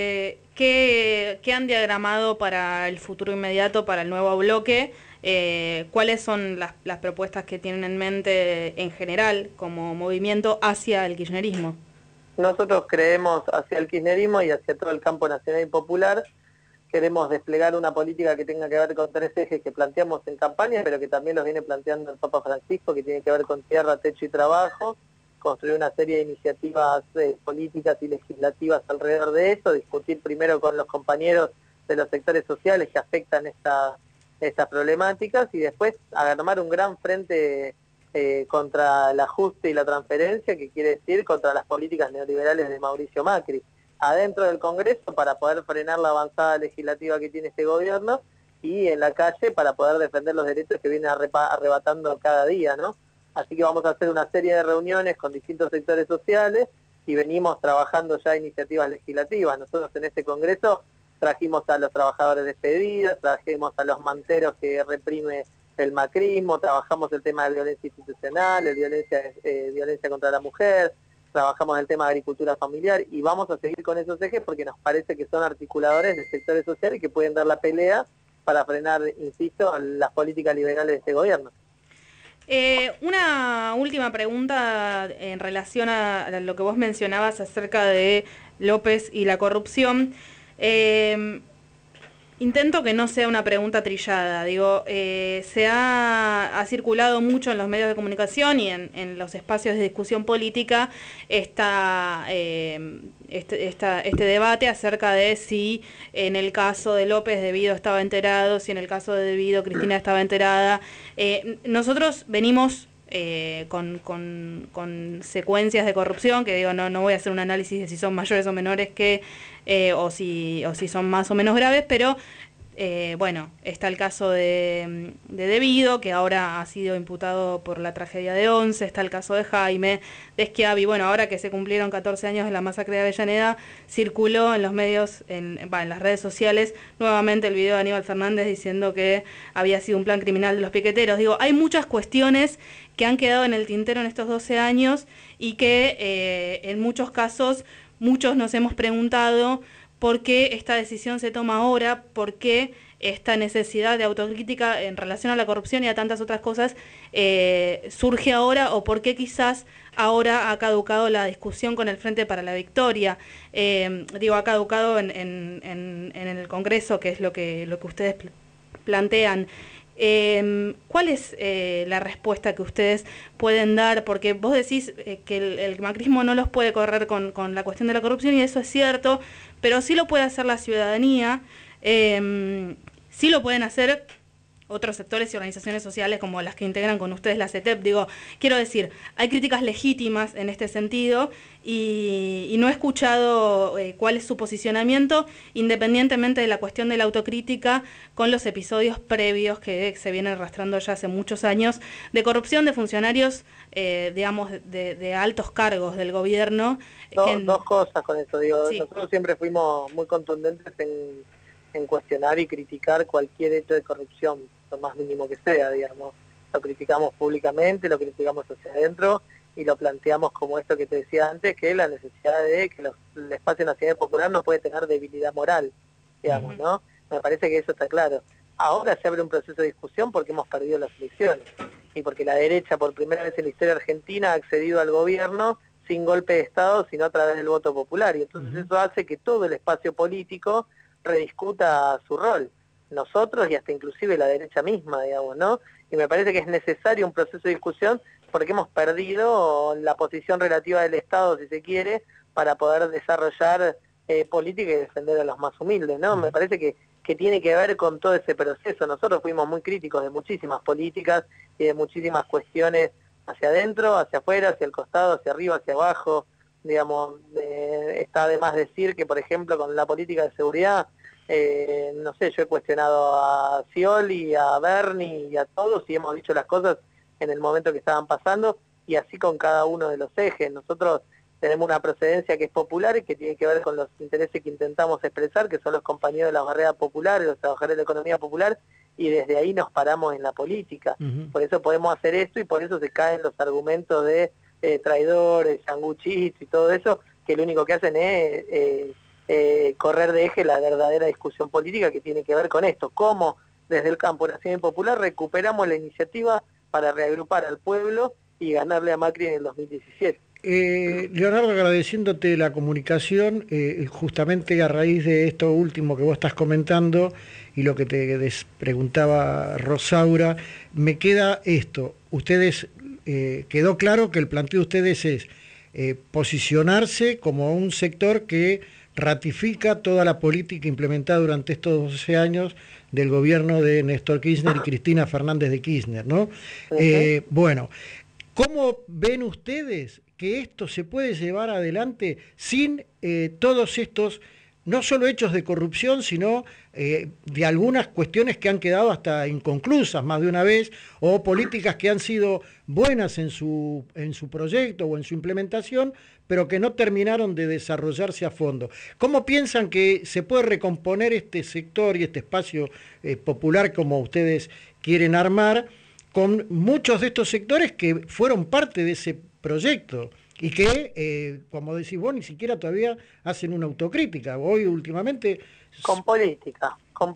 ¿qué han diagramado para el futuro inmediato, para el nuevo bloque? ¿Cuáles son las propuestas que tienen en mente en general como movimiento hacia el kirchnerismo? Nosotros creemos hacia el kirchnerismo y hacia todo el campo nacional y popular. Queremos desplegar una política que tenga que ver con 3 ejes que planteamos en campaña, pero que también los viene planteando el Papa Francisco, que tiene que ver con tierra, techo y trabajo. Construir una serie de iniciativas políticas y legislativas alrededor de eso, discutir primero con los compañeros de los sectores sociales que afectan estas problemáticas y después armar un gran frente contra el ajuste y la transferencia, que quiere decir contra las políticas neoliberales de Mauricio Macri, adentro del Congreso para poder frenar la avanzada legislativa que tiene este gobierno y en la calle para poder defender los derechos que vienen arrebatando cada día, ¿no? Así que vamos a hacer una serie de reuniones con distintos sectores sociales y venimos trabajando ya iniciativas legislativas. Nosotros en este Congreso trajimos a los trabajadores despedidos, trajimos a los manteros que reprime el macrismo, trabajamos el tema de violencia institucional, violencia contra la mujer, trabajamos el tema de agricultura familiar y vamos a seguir con esos ejes porque nos parece que son articuladores de sectores sociales y que pueden dar la pelea para frenar, insisto, las políticas liberales de este gobierno. Una última pregunta en relación a lo que vos mencionabas acerca de López y la corrupción. Intento que no sea una pregunta trillada. Digo, se ha circulado mucho en los medios de comunicación y en los espacios de discusión política este debate acerca de si en el caso de López Devido estaba enterado, si en el caso de Devido Cristina estaba enterada. Nosotros venimos con secuencias de corrupción, que digo, no voy a hacer un análisis de si son mayores o menores que o si son más o menos graves, pero bueno, está el caso de Devido, que ahora ha sido imputado por la tragedia de Once, está el caso de Jaime, de Schiavi. Bueno, ahora que se cumplieron 14 años de la masacre de Avellaneda, circuló en los medios, en las redes sociales, nuevamente el video de Aníbal Fernández diciendo que había sido un plan criminal de los piqueteros. Digo, hay muchas cuestiones que han quedado en el tintero en estos 12 años y que en muchos casos muchos nos hemos preguntado por qué esta decisión se toma ahora, por qué esta necesidad de autocrítica en relación a la corrupción y a tantas otras cosas surge ahora, o por qué quizás ahora ha caducado la discusión con el Frente para la Victoria. Digo, ha caducado en el Congreso, que es lo que ustedes plantean. ¿Cuál es la respuesta que ustedes pueden dar? Porque vos decís que el macrismo no los puede correr con la cuestión de la corrupción, y eso es cierto, pero sí lo puede hacer la ciudadanía, sí lo pueden hacer otros sectores y organizaciones sociales como las que integran con ustedes la CETEP. Digo, quiero decir, hay críticas legítimas en este sentido y no he escuchado cuál es su posicionamiento, independientemente de la cuestión de la autocrítica, con los episodios previos que se vienen arrastrando ya hace muchos años de corrupción de funcionarios, digamos, de altos cargos del gobierno. Dos cosas con eso, digo, Sí. Nosotros siempre fuimos muy contundentes en cuestionar y criticar cualquier hecho de corrupción, lo más mínimo que sea, digamos. Lo criticamos públicamente, lo criticamos hacia adentro y lo planteamos como esto que te decía antes, que la necesidad de que el espacio nacional popular no puede tener debilidad moral, digamos, ¿no? Me parece que eso está claro. Ahora se abre un proceso de discusión porque hemos perdido las elecciones y porque la derecha por primera vez en la historia argentina ha accedido al gobierno sin golpe de Estado, sino a través del voto popular. Y entonces eso hace que todo el espacio político rediscuta su rol. Nosotros y hasta inclusive la derecha misma, digamos, ¿no? Y me parece que es necesario un proceso de discusión porque hemos perdido la posición relativa del Estado, si se quiere, para poder desarrollar política y defender a los más humildes, ¿no? Me parece que tiene que ver con todo ese proceso. Nosotros fuimos muy críticos de muchísimas políticas y de muchísimas cuestiones hacia adentro, hacia afuera, hacia el costado, hacia arriba, hacia abajo. Digamos, está de más decir que, por ejemplo, con la política de seguridad, no sé, yo he cuestionado a Scioli, a Berni y a todos y hemos dicho las cosas en el momento que estaban pasando y así con cada uno de los ejes. Nosotros tenemos una procedencia que es popular y que tiene que ver con los intereses que intentamos expresar, que son los compañeros de la barrera popular, los trabajadores de la economía popular, y desde ahí nos paramos en la política. Por eso podemos hacer esto y por eso se caen los argumentos de traidores, sanguchitos y todo eso, que lo único que hacen es correr de eje la verdadera discusión política que tiene que ver con esto, cómo desde el campo nacional popular recuperamos la iniciativa para reagrupar al pueblo y ganarle a Macri en el 2017. Leonardo, agradeciéndote la comunicación, justamente a raíz de esto último que vos estás comentando y lo que te preguntaba Rosaura, me queda esto. Ustedes, quedó claro que el planteo de ustedes es posicionarse como un sector que ratifica toda la política implementada durante estos 12 años del gobierno de Néstor Kirchner y Cristina Fernández de Kirchner, ¿no? Bueno, ¿cómo ven ustedes que esto se puede llevar adelante sin todos estos, no solo hechos de corrupción, sino de algunas cuestiones que han quedado hasta inconclusas más de una vez, o políticas que han sido buenas en su proyecto o en su implementación, pero que no terminaron de desarrollarse a fondo? ¿Cómo piensan que se puede recomponer este sector y este espacio popular como ustedes quieren armar, con muchos de estos sectores que fueron parte de ese proyecto y que, como decís vos, ni siquiera todavía hacen una autocrítica? Hoy últimamente... Con política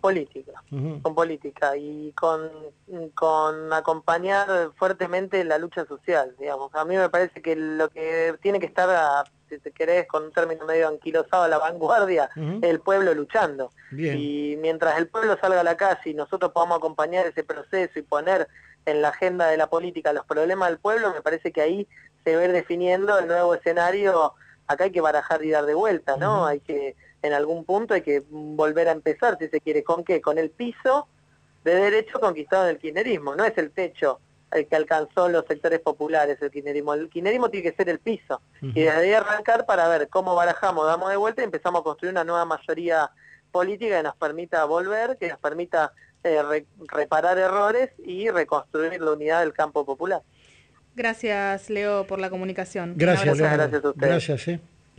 y con acompañar fuertemente la lucha social, digamos. A mí me parece que lo que tiene que estar, si te querés, con un término medio anquilosado, a la vanguardia, es el pueblo luchando. Bien. Y mientras el pueblo salga a la calle y nosotros podamos acompañar ese proceso y poner en la agenda de la política los problemas del pueblo, me parece que ahí se va a ir definiendo el nuevo escenario. Acá hay que barajar y dar de vuelta, ¿no? Hay que, en algún punto hay que volver a empezar, si se quiere, ¿con qué? Con el piso de derecho conquistado en el kirchnerismo, no es el techo el que alcanzó los sectores populares el kirchnerismo tiene que ser el piso, y desde ahí arrancar para ver cómo barajamos, damos de vuelta y empezamos a construir una nueva mayoría política que nos permita volver, que nos permita reparar errores y reconstruir la unidad del campo popular. Gracias, Leo, por la comunicación. Gracias, Leo. Gracias a ustedes. Gracias,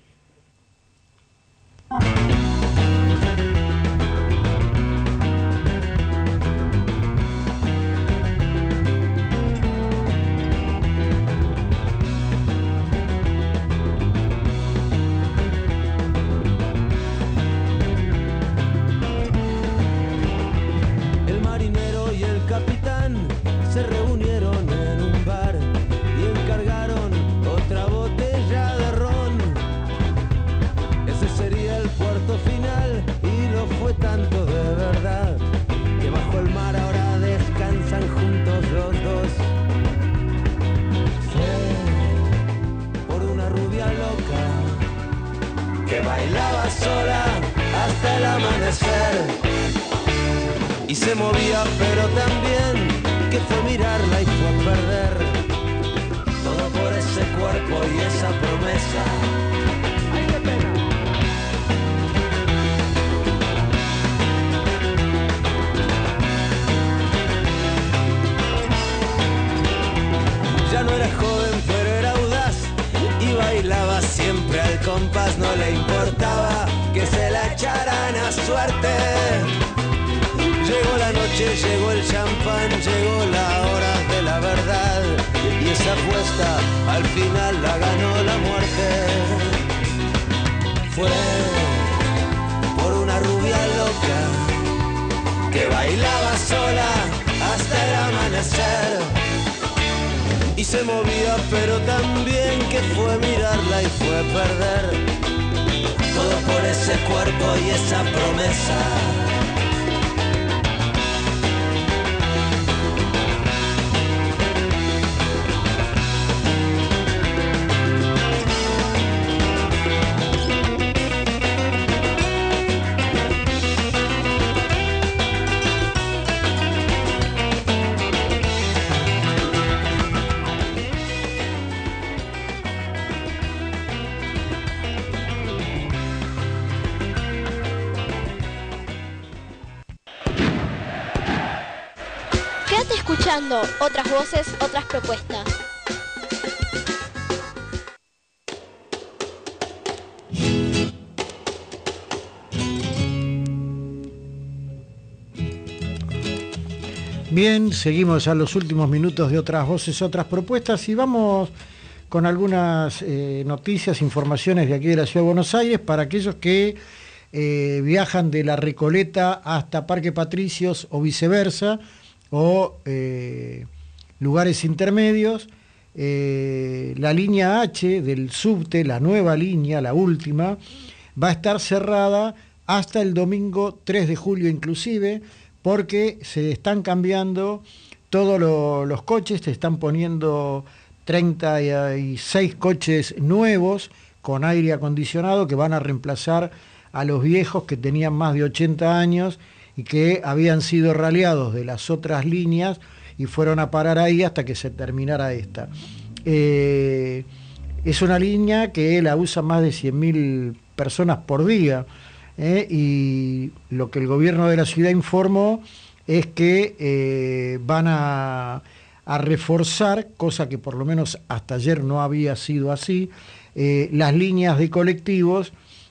El marinero y el capitán se reunieron en un bar y encargaron otra botella de ron. y se movía, pero también que fue mirarla y fue a perder todo por ese cuerpo y esa promesa. ¡Ay, qué pena! Ya no era joven, pero era audaz y bailaba siempre al compás. No le importaba que se la echaran a suerte. Llegó la noche, llegó el champán, llegó la hora de la verdad y esa apuesta al final la ganó la muerte. Fue por una rubia loca que bailaba sola hasta el amanecer y se movía, pero también que fue a mirarla y fue a perder todo por ese cuerpo y esa promesa. Quédate escuchando otras voces, otras propuestas. Bien, seguimos a los últimos minutos de otras voces, otras propuestas y vamos con algunas noticias, informaciones de aquí de la Ciudad de Buenos Aires para aquellos que viajan de La Recoleta hasta Parque Patricios o viceversa, o lugares intermedios. La línea H del subte, la nueva línea, la última, va a estar cerrada hasta el domingo 3 de julio inclusive, porque se están cambiando todos los coches, se están poniendo 36 coches nuevos con aire acondicionado que van a reemplazar a los viejos que tenían más de 80 años y que habían sido raleados de las otras líneas y fueron a parar ahí hasta que se terminara esta. Es una línea que la usan más de 100.000 personas por día, y lo que el gobierno de la ciudad informó es que van a reforzar, cosa que por lo menos hasta ayer no había sido así, las líneas de colectivos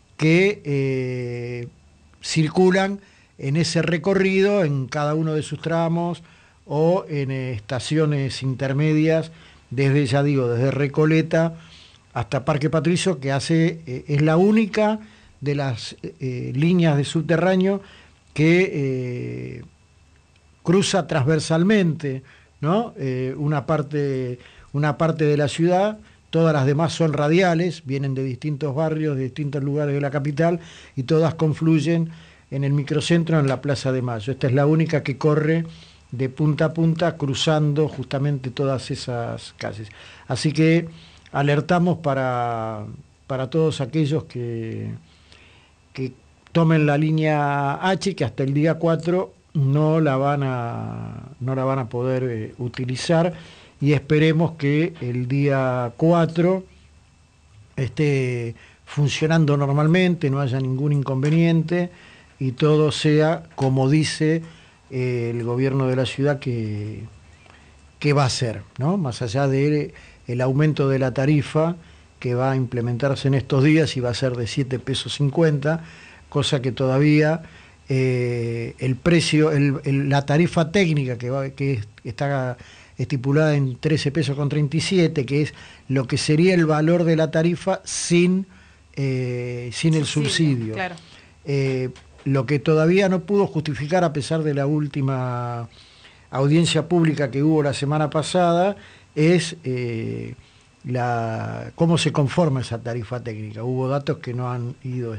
que circulan en ese recorrido, en cada uno de sus tramos o en estaciones intermedias, desde Recoleta hasta Parque Patricio, que es la única de las líneas de subterráneo que cruza transversalmente, ¿no? Una parte de la ciudad. Todas las demás son radiales, vienen de distintos barrios, de distintos lugares de la capital y todas confluyen en el microcentro, en la Plaza de Mayo. Esta es la única que corre de punta a punta, cruzando justamente todas esas calles. Así que alertamos para todos aquellos que tomen la línea H, que hasta el día 4 no la van a poder utilizar, y esperemos que el día 4 esté funcionando normalmente, no haya ningún inconveniente y todo sea como dice el gobierno de la ciudad que va a ser, ¿no? Más allá del aumento de la tarifa que va a implementarse en estos días y va a ser de 7,50 pesos, cosa que todavía el precio, la tarifa técnica que está estipulada en 13,37 pesos, que es lo que sería el valor de la tarifa sin el subsidio. Claro. Lo que todavía no pudo justificar, a pesar de la última audiencia pública que hubo la semana pasada, es cómo se conforma esa tarifa técnica. Hubo datos que no han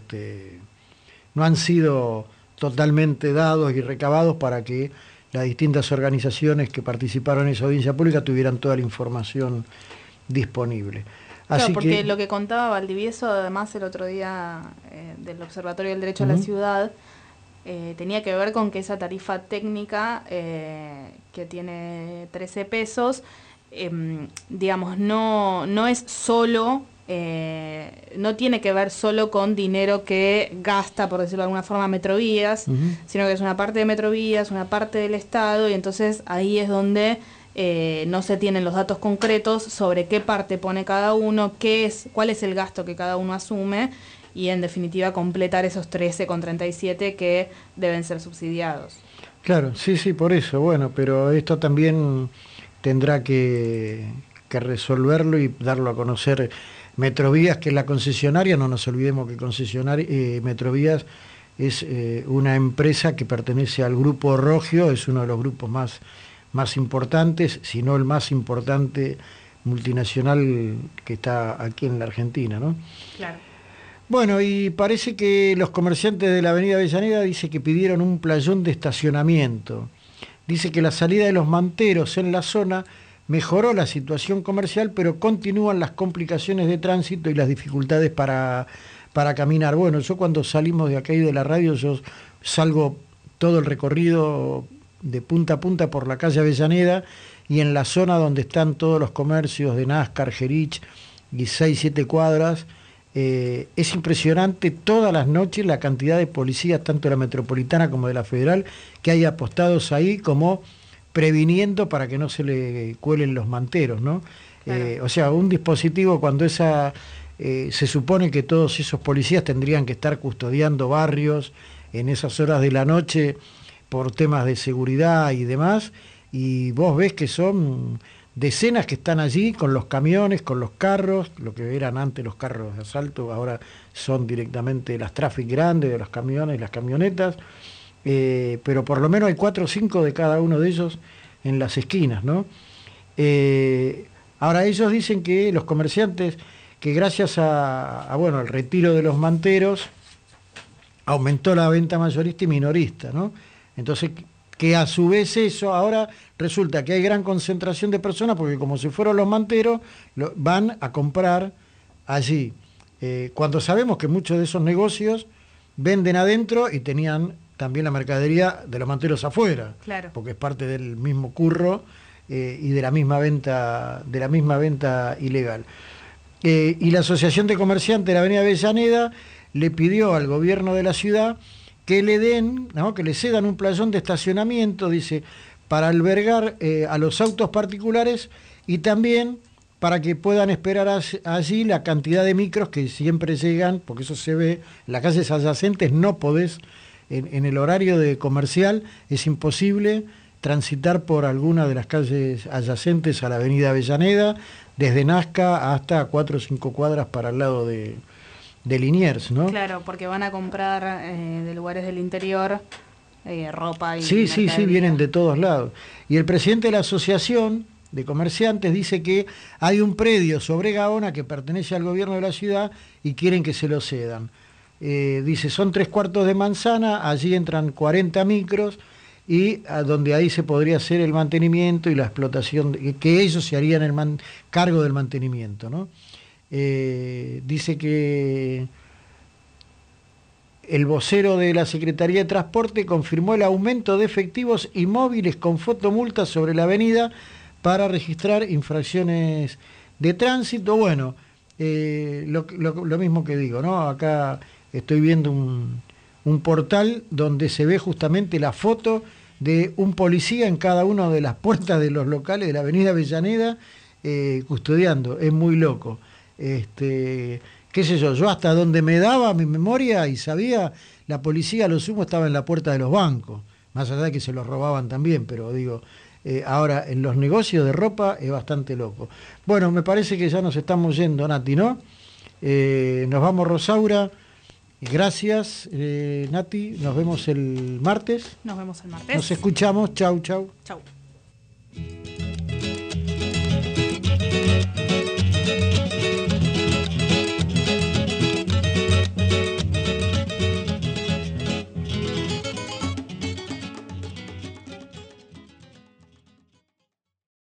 sido totalmente dados y recabados para que las distintas organizaciones que participaron en esa audiencia pública tuvieran toda la información disponible. Claro, porque lo que contaba Valdivieso, además, el otro día del Observatorio del Derecho a la Ciudad, tenía que ver con que esa tarifa técnica, que tiene 13 pesos, digamos, no es solo, no tiene que ver solo con dinero que gasta, por decirlo de alguna forma, Metrovías, sino que es una parte de Metrovías, una parte del Estado, y entonces ahí es donde no se tienen los datos concretos sobre qué parte pone cada uno, cuál es el gasto que cada uno asume, y en definitiva completar esos 13,37 que deben ser subsidiados. Claro, sí, por eso, bueno, pero esto también tendrá que resolverlo y darlo a conocer Metrovías, que es la concesionaria. No nos olvidemos que Metrovías es una empresa que pertenece al grupo Rogio, es uno de los grupos más importantes, si no el más importante multinacional que está aquí en la Argentina, ¿no? Claro. Bueno, y parece que los comerciantes de la avenida Avellaneda dice que pidieron un playón de estacionamiento. Dice que la salida de los manteros en la zona mejoró la situación comercial, pero continúan las complicaciones de tránsito y las dificultades para caminar. Bueno, yo cuando salimos de acá y de la radio, yo salgo todo el recorrido de punta a punta por la calle Avellaneda, y en la zona donde están todos los comercios de Nascar, Jerich y 6-7 cuadras, es impresionante todas las noches la cantidad de policías, tanto de la Metropolitana como de la Federal, que hay apostados ahí como previniendo para que no se le cuelen los manteros, ¿no? Claro. O sea, un dispositivo cuando se supone que todos esos policías tendrían que estar custodiando barrios en esas horas de la noche por temas de seguridad y demás, y vos ves que son decenas que están allí con los camiones, con los carros, lo que eran antes los carros de asalto, ahora son directamente las traffic grandes de los camiones, las camionetas, pero por lo menos hay 4 o 5 de cada uno de ellos en las esquinas, ¿no? Ahora ellos dicen que los comerciantes, que gracias al retiro de los manteros, aumentó la venta mayorista y minorista, ¿no? Entonces, que a su vez eso, ahora resulta que hay gran concentración de personas, porque como se fueron los manteros, van a comprar allí. Cuando sabemos que muchos de esos negocios venden adentro y tenían también la mercadería de los manteros afuera, claro, porque es parte del mismo curro y de la misma venta ilegal. Y la Asociación de Comerciantes de la Avenida Avellaneda le pidió al gobierno de la ciudad que le den, ¿no?, que le cedan un playón de estacionamiento, dice, para albergar a los autos particulares, y también para que puedan esperar allí la cantidad de micros que siempre llegan, porque eso se ve, en las calles adyacentes no podés, en el horario de comercial es imposible transitar por alguna de las calles adyacentes a la avenida Avellaneda, desde Nazca hasta 4 o 5 cuadras para el lado de Liniers, ¿no? Claro, porque van a comprar de lugares del interior ropa y sí, vienen de todos lados. Y el presidente de la Asociación de Comerciantes dice que hay un predio sobre Gaona que pertenece al gobierno de la ciudad y quieren que se lo cedan. Dice, son 3/4 de manzana, allí entran 40 micros, y donde ahí se podría hacer el mantenimiento y la explotación, que ellos se harían cargo del mantenimiento, ¿no? Dice que el vocero de la Secretaría de Transporte confirmó el aumento de efectivos y móviles con fotomultas sobre la avenida para registrar infracciones de tránsito. Bueno, lo mismo que digo, ¿no? Acá estoy viendo un portal donde se ve justamente la foto de un policía en cada una de las puertas de los locales de la avenida Avellaneda custodiando. Es muy loco. Qué sé yo hasta donde me daba mi memoria y sabía, la policía a lo sumo estaba en la puerta de los bancos, más allá de que se los robaban también, pero digo, ahora en los negocios de ropa es bastante loco. Bueno, me parece que ya nos estamos yendo, Nati, ¿no? Nos vamos, Rosaura. Gracias, Nati. Nos vemos el martes. Nos vemos el martes. Nos escuchamos. Chau. Chau.